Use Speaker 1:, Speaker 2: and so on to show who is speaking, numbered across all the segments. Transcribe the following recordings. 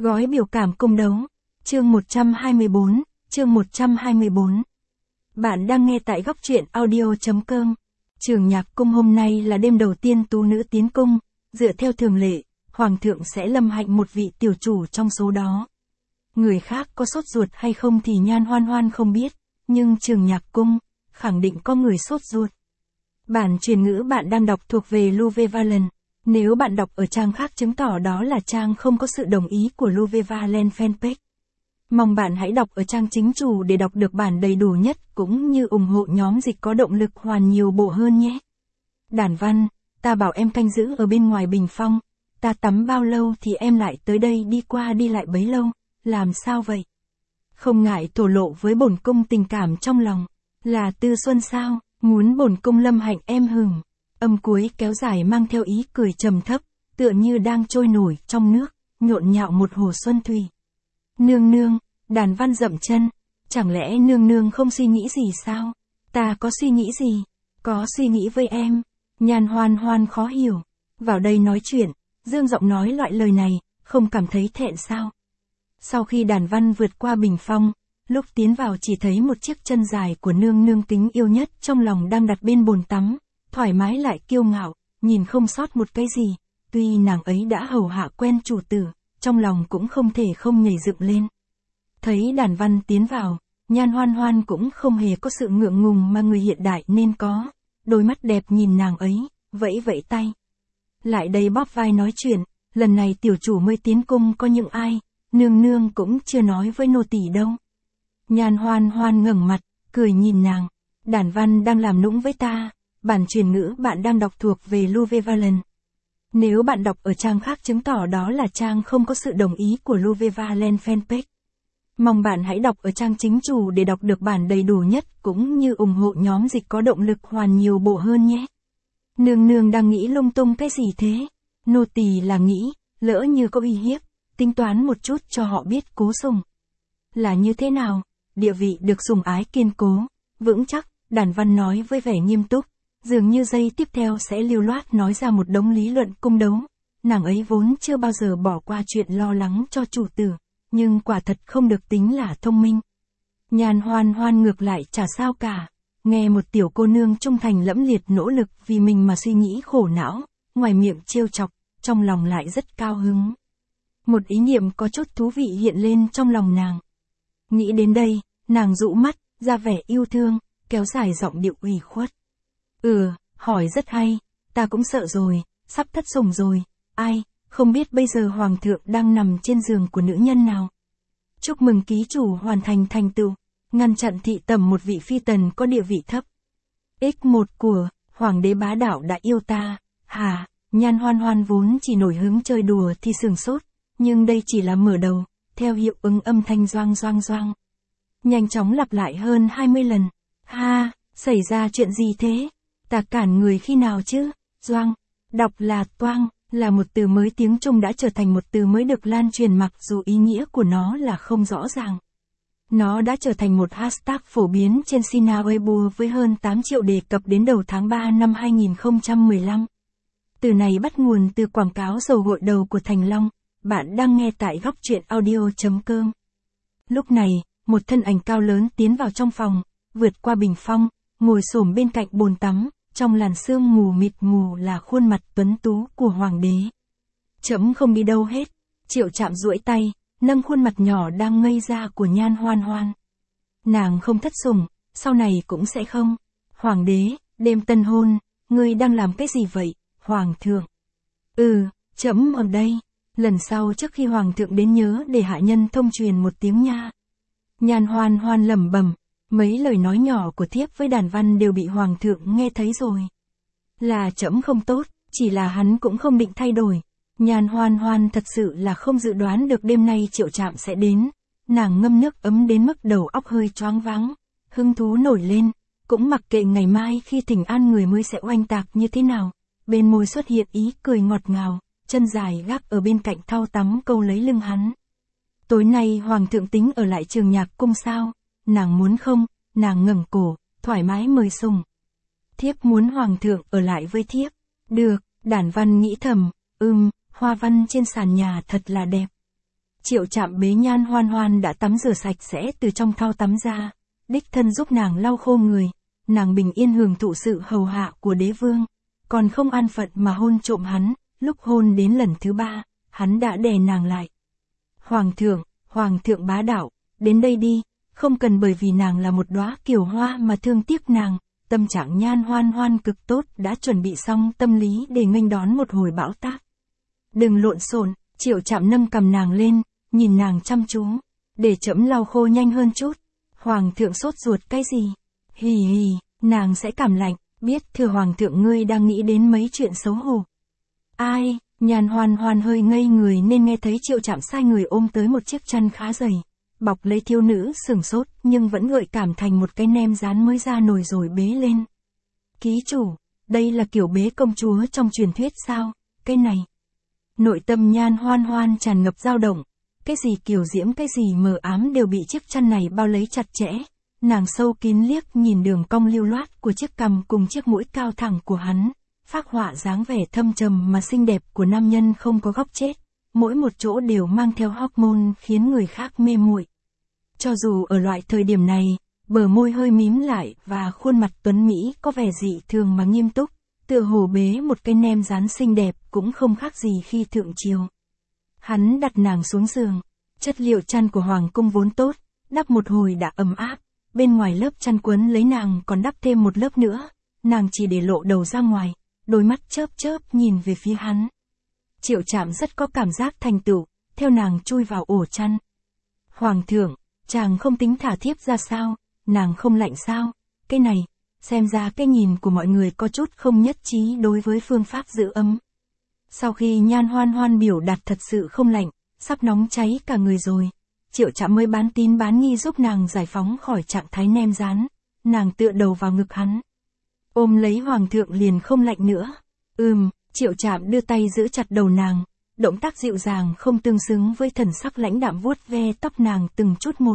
Speaker 1: Gói biểu cảm cung đấu. Chương 124, chương 124. Bạn đang nghe tại góc truyện audio.com. Trường nhạc cung hôm nay là đêm đầu tiên tú nữ tiến cung, dựa theo thường lệ, hoàng thượng sẽ lâm hạnh một vị tiểu chủ trong số đó. Người khác có sốt ruột hay không thì Nhan Hoan Hoan không biết, nhưng trường nhạc cung, khẳng định có người sốt ruột. Bản truyền ngữ bạn đang đọc thuộc về Louve Valen. Nếu bạn đọc ở trang khác chứng tỏ đó là trang không có sự đồng ý của Louve Valen fanpage. Mong bạn hãy đọc ở trang chính chủ để đọc được bản đầy đủ nhất cũng như ủng hộ nhóm dịch có động lực hoàn nhiều bộ hơn nhé. Đản văn, ta bảo em canh giữ ở bên ngoài bình phong, ta tắm bao lâu thì em lại tới đây đi qua đi lại bấy lâu, làm sao vậy? Không ngại thổ lộ với bổn cung tình cảm trong lòng, là Tư Xuân sao, muốn bổn cung lâm hạnh em hừng. Âm cuối kéo dài mang theo ý cười trầm thấp, tựa như đang trôi nổi trong nước, nhộn nhạo một hồ xuân thủy. Nương nương, đàn văn dậm chân, chẳng lẽ nương nương không suy nghĩ gì sao? Ta có suy nghĩ gì? Có suy nghĩ với em. Nhan Hoan Hoan khó hiểu. Vào đây nói chuyện, dương giọng nói loại lời này, không cảm thấy thẹn sao? Sau khi đàn văn vượt qua bình phong, lúc tiến vào chỉ thấy một chiếc chân dài của nương nương kính yêu nhất trong lòng đang đặt bên bồn tắm, thoải mái lại kiêu ngạo, nhìn không sót một cái gì, tuy nàng ấy đã hầu hạ quen chủ tử, trong lòng cũng không thể không nhảy dựng lên. Thấy đàn văn tiến vào, Nhan Hoan Hoan cũng không hề có sự ngượng ngùng mà người hiện đại nên có, đôi mắt đẹp nhìn nàng ấy, vẫy vẫy tay. Lại đây bóp vai nói chuyện, lần này tiểu chủ mới tiến cung có những ai, nương nương cũng chưa nói với nô tỳ đâu. Nhan Hoan Hoan ngẩng mặt, cười nhìn nàng, đàn văn đang làm nũng với ta. Bản truyền ngữ bạn đang đọc thuộc về Louve Valen. Nếu bạn đọc ở trang khác chứng tỏ đó là trang không có sự đồng ý của Louve Valen fanpage. Mong bạn hãy đọc ở trang chính chủ để đọc được bản đầy đủ nhất cũng như ủng hộ nhóm dịch có động lực hoàn nhiều bộ hơn nhé. Nương nương đang nghĩ lung tung cái gì thế? Nô tỳ là nghĩ, lỡ như có uy hiếp, tính toán một chút cho họ biết cố sùng. Là như thế nào? Địa vị được sủng ái kiên cố, vững chắc, đàn văn nói với vẻ nghiêm túc. Dường như giây tiếp theo sẽ lưu loát nói ra một đống lý luận cung đấu. Nàng ấy vốn chưa bao giờ bỏ qua chuyện lo lắng cho chủ tử, nhưng quả thật không được tính là thông minh. Nhan Hoan Hoan ngược lại chả sao cả. Nghe một tiểu cô nương trung thành lẫm liệt nỗ lực vì mình mà suy nghĩ khổ não, ngoài miệng trêu chọc, trong lòng lại rất cao hứng. Một ý niệm có chút thú vị hiện lên trong lòng nàng. Nghĩ đến đây, nàng dụ mắt, ra vẻ yêu thương, kéo dài giọng điệu ủy khuất. Hỏi rất hay, ta cũng sợ rồi, sắp thất sủng rồi, ai, không biết bây giờ hoàng thượng đang nằm trên giường của nữ nhân nào. Chúc mừng ký chủ hoàn thành thành tựu, ngăn chặn thị tẩm một vị phi tần có địa vị thấp. X1 của, hoàng đế bá đạo đã yêu ta, hà, Nhan Hoan Hoan vốn chỉ nổi hứng chơi đùa thì sừng sốt, nhưng đây chỉ là mở đầu, theo hiệu ứng âm thanh doang doang doang. Nhanh chóng lặp lại hơn 20 lần, ha, xảy ra chuyện gì thế? Ta cản người khi nào chứ? Doang, đọc là toang, là một từ mới tiếng Trung đã trở thành một từ mới được lan truyền mặc dù ý nghĩa của nó là không rõ ràng. Nó đã trở thành một hashtag phổ biến trên Sina Weibo với hơn 8 triệu đề cập đến đầu tháng 3 năm 2015. Từ này bắt nguồn từ quảng cáo dầu gội đầu của Thành Long, bạn đang nghe tại góc truyện audio.com. Lúc này, một thân ảnh cao lớn tiến vào trong phòng, vượt qua bình phong, ngồi xổm bên cạnh bồn tắm. Trong làn sương mù mịt mù là khuôn mặt tuấn tú của hoàng đế. Chấm không đi đâu hết. Triệu Trạm duỗi tay, nâng khuôn mặt nhỏ đang ngây ra của Nhan Hoan Hoan. Nàng không thất sủng, sau này cũng sẽ không. Hoàng đế, đêm tân hôn, ngươi đang làm cái gì vậy, hoàng thượng? Chấm ở đây. Lần sau trước khi hoàng thượng đến nhớ để hạ nhân thông truyền một tiếng nha. Nhan Hoan Hoan lẩm bẩm. Mấy lời nói nhỏ của thiếp với đàn văn đều bị hoàng thượng nghe thấy rồi. Là trẫm không tốt, chỉ là hắn cũng không định thay đổi. Nhan Hoan Hoan thật sự là không dự đoán được đêm nay Triệu Trạm sẽ đến. Nàng ngâm nước ấm đến mức đầu óc hơi choáng váng. Hứng thú nổi lên, cũng mặc kệ ngày mai khi thỉnh an người mới sẽ oanh tạc như thế nào. Bên môi xuất hiện ý cười ngọt ngào, chân dài gác ở bên cạnh thau tắm câu lấy lưng hắn. Tối nay hoàng thượng tính ở lại trường nhạc cung sao? Nàng muốn không? Nàng ngẩng cổ, thoải mái mời sùng. Thiếp muốn hoàng thượng ở lại với thiếp. Được, đản văn nghĩ thầm, hoa văn trên sàn nhà thật là đẹp. Triệu Trạm bế Nhan Hoan Hoan đã tắm rửa sạch sẽ từ trong thau tắm ra, đích thân giúp nàng lau khô người, nàng bình yên hưởng thụ sự hầu hạ của đế vương, còn không an phận mà hôn trộm hắn, lúc hôn đến lần thứ 3, hắn đã đè nàng lại. Hoàng thượng bá đạo, đến đây đi, không cần bởi vì nàng là một đóa kiều hoa mà thương tiếc nàng, tâm trạng Nhan Hoan Hoan cực tốt, đã chuẩn bị xong tâm lý để nghênh đón một hồi bão táp. Đừng lộn xộn, Triệu Trạm nâng cầm nàng lên, nhìn nàng chăm chú, để trẫm lau khô nhanh hơn chút. Hoàng thượng sốt ruột cái gì? Hì hì, nàng sẽ cảm lạnh, biết thưa hoàng thượng ngươi đang nghĩ đến mấy chuyện xấu hổ. Ai? Nhan Hoan Hoan hơi ngây người nên nghe thấy Triệu Trạm sai người ôm tới một chiếc chăn khá dày, bọc lấy thiếu nữ sửng sốt nhưng vẫn gợi cảm thành một cái nem rán mới ra nồi rồi bế lên. Ký chủ, đây là kiểu bế công chúa trong truyền thuyết sao? Cái này. Nội tâm Nhan Hoan Hoan tràn ngập dao động, cái gì kiều diễm cái gì mờ ám đều bị chiếc chăn này bao lấy chặt chẽ. Nàng sâu kín liếc nhìn đường cong lưu loát của chiếc cằm cùng chiếc mũi cao thẳng của hắn, phác họa dáng vẻ thâm trầm mà xinh đẹp của nam nhân không có góc chết, mỗi một chỗ đều mang theo hormone khiến người khác mê muội. Cho dù ở loại thời điểm này, bờ môi hơi mím lại và khuôn mặt tuấn mỹ có vẻ dị thường mà nghiêm túc, tựa hồ bế một cái nem rán xinh đẹp cũng không khác gì khi thượng triều. Hắn đặt nàng xuống giường, chất liệu chăn của hoàng cung vốn tốt, đắp một hồi đã ấm áp, bên ngoài lớp chăn quấn lấy nàng còn đắp thêm một lớp nữa, nàng chỉ để lộ đầu ra ngoài, đôi mắt chớp chớp nhìn về phía hắn. Triệu Trạm rất có cảm giác thành tựu, theo nàng chui vào ổ chăn. Hoàng thượng, chàng không tính thả thiếp ra sao, nàng không lạnh sao? Cái này, xem ra cái nhìn của mọi người có chút không nhất trí đối với phương pháp giữ ấm. Sau khi Nhan Hoan Hoan biểu đạt thật sự không lạnh, sắp nóng cháy cả người rồi, Triệu Trạm mới bán tín bán nghi giúp nàng giải phóng khỏi trạng thái nem rán, nàng tựa đầu vào ngực hắn. Ôm lấy hoàng thượng liền không lạnh nữa. Triệu Trạm đưa tay giữ chặt đầu nàng, động tác dịu dàng không tương xứng với thần sắc lãnh đạm vuốt ve tóc nàng từng chút một.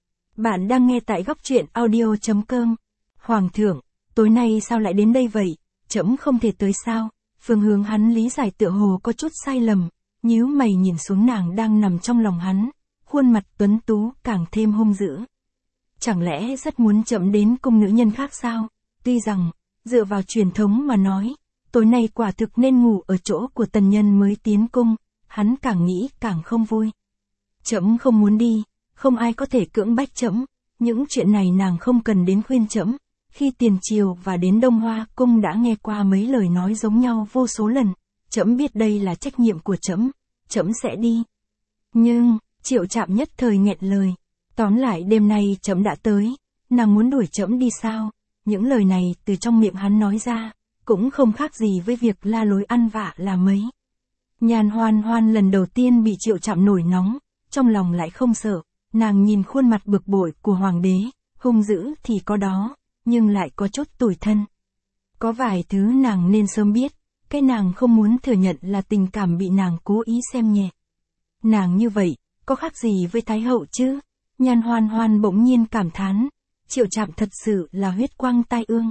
Speaker 1: Bạn đang nghe tại góc truyện audio.com. Hoàng thượng, tối nay sao lại đến đây vậy? Trẫm không thể tới sao? Phương hướng hắn lý giải tựa hồ có chút sai lầm, nhíu mày nhìn xuống nàng đang nằm trong lòng hắn, khuôn mặt tuấn tú càng thêm hung dữ. Chẳng lẽ rất muốn trẫm đến cung nữ nhân khác sao? Tuy rằng, dựa vào truyền thống mà nói, tối nay quả thực nên ngủ ở chỗ của tần nhân mới tiến cung, hắn càng nghĩ càng không vui. Trẫm không muốn đi, không ai có thể cưỡng bách trẫm, những chuyện này nàng không cần đến khuyên trẫm. Khi tiền triều và đến Đông Hoa cung đã nghe qua mấy lời nói giống nhau vô số lần, trẫm biết đây là trách nhiệm của trẫm, trẫm sẽ đi. Nhưng, Triệu Trạm nhất thời nghẹn lời, tóm lại đêm nay trẫm đã tới, nàng muốn đuổi trẫm đi sao? Những lời này từ trong miệng hắn nói ra, cũng không khác gì với việc la lối ăn vạ là mấy. Nhan Hoan Hoan lần đầu tiên bị Triệu Trạm nổi nóng, trong lòng lại không sợ, nàng nhìn khuôn mặt bực bội của hoàng đế, hung dữ thì có đó, nhưng lại có chút tủi thân. Có vài thứ nàng nên sớm biết, cái nàng không muốn thừa nhận là tình cảm bị nàng cố ý xem nhẹ. Nàng như vậy, có khác gì với Thái hậu chứ? Nhan Hoan Hoan bỗng nhiên cảm thán, Triệu Trạm thật sự là huyết quang tai ương.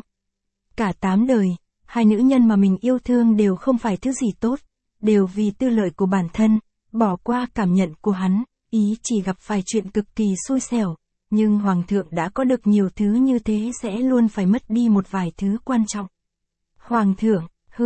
Speaker 1: Cả 8 đời, hai nữ nhân mà mình yêu thương đều không phải thứ gì tốt, đều vì tư lợi của bản thân, bỏ qua cảm nhận của hắn, ý chỉ gặp phải chuyện cực kỳ xui xẻo. Nhưng hoàng thượng đã có được nhiều thứ như thế sẽ luôn phải mất đi một vài thứ quan trọng. Hoàng thượng,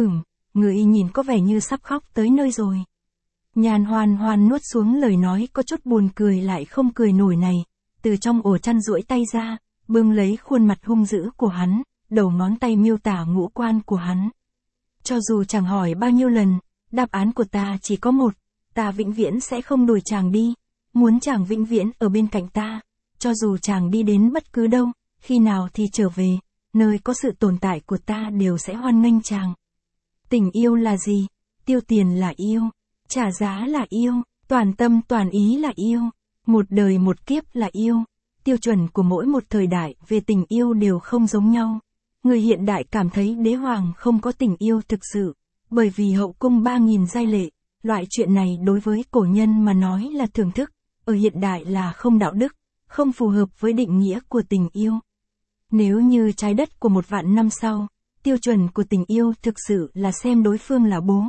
Speaker 1: người nhìn có vẻ như sắp khóc tới nơi rồi. Nhan Hoan Hoan nuốt xuống lời nói có chút buồn cười lại không cười nổi này, từ trong ổ chăn duỗi tay ra, bưng lấy khuôn mặt hung dữ của hắn, đầu ngón tay miêu tả ngũ quan của hắn. Cho dù chàng hỏi bao nhiêu lần, đáp án của ta chỉ có một, ta vĩnh viễn sẽ không đuổi chàng đi, muốn chàng vĩnh viễn ở bên cạnh ta. Cho dù chàng đi đến bất cứ đâu, khi nào thì trở về, nơi có sự tồn tại của ta đều sẽ hoan nghênh chàng. Tình yêu là gì? Tiêu tiền là yêu, trả giá là yêu, toàn tâm toàn ý là yêu, một đời một kiếp là yêu. Tiêu chuẩn của mỗi một thời đại về tình yêu đều không giống nhau. Người hiện đại cảm thấy đế hoàng không có tình yêu thực sự, bởi vì hậu cung 3000 giai lệ, loại chuyện này đối với cổ nhân mà nói là thưởng thức, ở hiện đại là không đạo đức, không phù hợp với định nghĩa của tình yêu. Nếu như trái đất của 1.000.000 năm sau, tiêu chuẩn của tình yêu thực sự là xem đối phương là bố,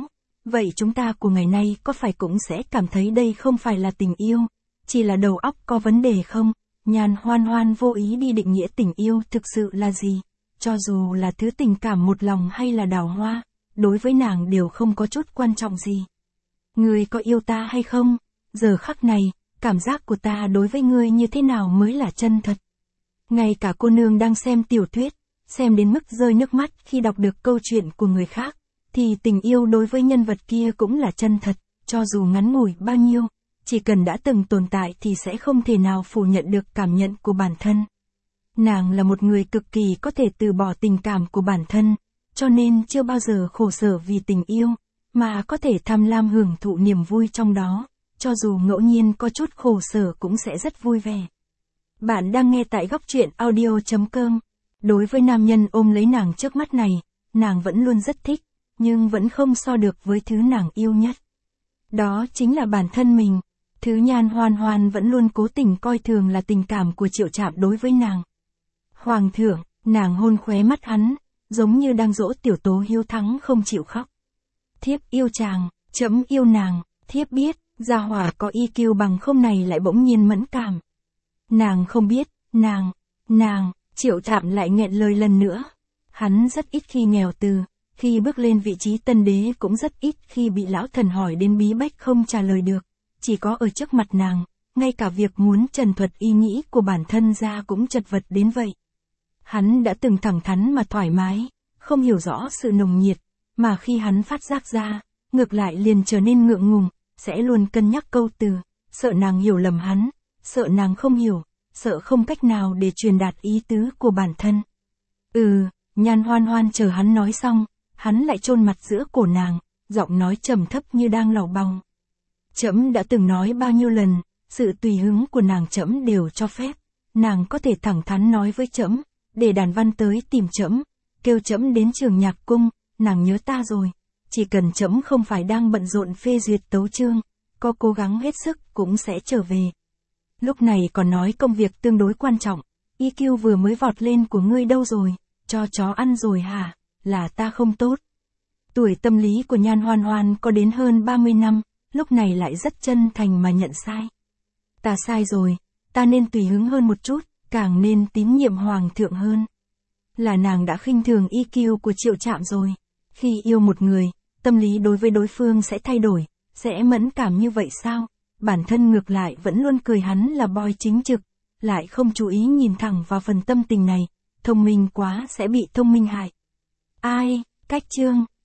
Speaker 1: Vậy chúng ta của ngày nay có phải cũng sẽ cảm thấy đây không phải là tình yêu, chỉ là đầu óc có vấn đề không? Nhan Hoan Hoan vô ý đi định nghĩa tình yêu thực sự là gì, cho dù là thứ tình cảm một lòng hay là đào hoa, đối với nàng đều không có chút quan trọng gì. Ngươi có yêu ta hay không? Giờ khắc này, cảm giác của ta đối với ngươi như thế nào mới là chân thật? Ngay cả cô nương đang xem tiểu thuyết, xem đến mức rơi nước mắt khi đọc được câu chuyện của người khác, thì tình yêu đối với nhân vật kia cũng là chân thật, cho dù ngắn ngủi bao nhiêu, chỉ cần đã từng tồn tại thì sẽ không thể nào phủ nhận được cảm nhận của bản thân. Nàng là một người cực kỳ có thể từ bỏ tình cảm của bản thân, cho nên chưa bao giờ khổ sở vì tình yêu, mà có thể tham lam hưởng thụ niềm vui trong đó, cho dù ngẫu nhiên có chút khổ sở cũng sẽ rất vui vẻ. Bạn đang nghe tại góc truyện audio.com. Đối với nam nhân ôm lấy nàng trước mắt này, nàng vẫn luôn rất thích, nhưng vẫn không so được với thứ nàng yêu nhất. Đó chính là bản thân mình. Thứ Nhan Hoan Hoan vẫn luôn cố tình coi thường là tình cảm của Triệu Trạm đối với nàng. Hoàng thượng, nàng hôn khóe mắt hắn, giống như đang dỗ tiểu tố hiếu thắng không chịu khóc. Thiếp yêu chàng, trẫm yêu nàng, thiếp biết, gia hỏa có EQ bằng không này lại bỗng nhiên mẫn cảm. Nàng không biết, nàng, Triệu Trạm lại nghẹn lời lần nữa. Hắn rất ít khi nghèo từ, khi bước lên vị trí tân đế cũng rất ít khi bị lão thần hỏi đến bí bách không trả lời được. Chỉ có ở trước mặt nàng, ngay cả việc muốn trần thuật ý nghĩ của bản thân ra cũng chật vật đến vậy. Hắn đã từng thẳng thắn mà thoải mái, không hiểu rõ sự nồng nhiệt, mà khi hắn phát giác ra, ngược lại liền trở nên ngượng ngùng, sẽ luôn cân nhắc câu từ, sợ nàng hiểu lầm hắn, sợ nàng không hiểu, sợ không cách nào để truyền đạt ý tứ của bản thân. Nhan Hoan Hoan chờ hắn nói xong, hắn lại chôn mặt giữa cổ nàng, giọng nói trầm thấp như đang lầu bầu. Trẫm đã từng nói bao nhiêu lần, sự tùy hứng của nàng trẫm đều cho phép, nàng có thể thẳng thắn nói với trẫm, để đàn văn tới tìm trẫm, kêu trẫm đến Trường Nhạc Cung, nàng nhớ ta rồi, chỉ cần trẫm không phải đang bận rộn phê duyệt tấu chương, có cố gắng hết sức cũng sẽ trở về. Lúc này còn nói công việc tương đối quan trọng, EQ vừa mới vọt lên của ngươi đâu rồi, cho chó ăn rồi hả, là ta không tốt. Tuổi tâm lý của Nhan Hoan Hoan có đến hơn 30 năm, lúc này lại rất chân thành mà nhận sai. Ta sai rồi, ta nên tùy hứng hơn một chút, càng nên tín nhiệm hoàng thượng hơn. Là nàng đã khinh thường EQ của Triệu Trạm rồi. Khi yêu một người, tâm lý đối với đối phương sẽ thay đổi, sẽ mẫn cảm như vậy sao? Bản thân ngược lại vẫn luôn cười hắn là boy chính trực, lại không chú ý nhìn thẳng vào phần tâm tình này, thông minh quá sẽ bị thông minh hại. Ai, cách chương.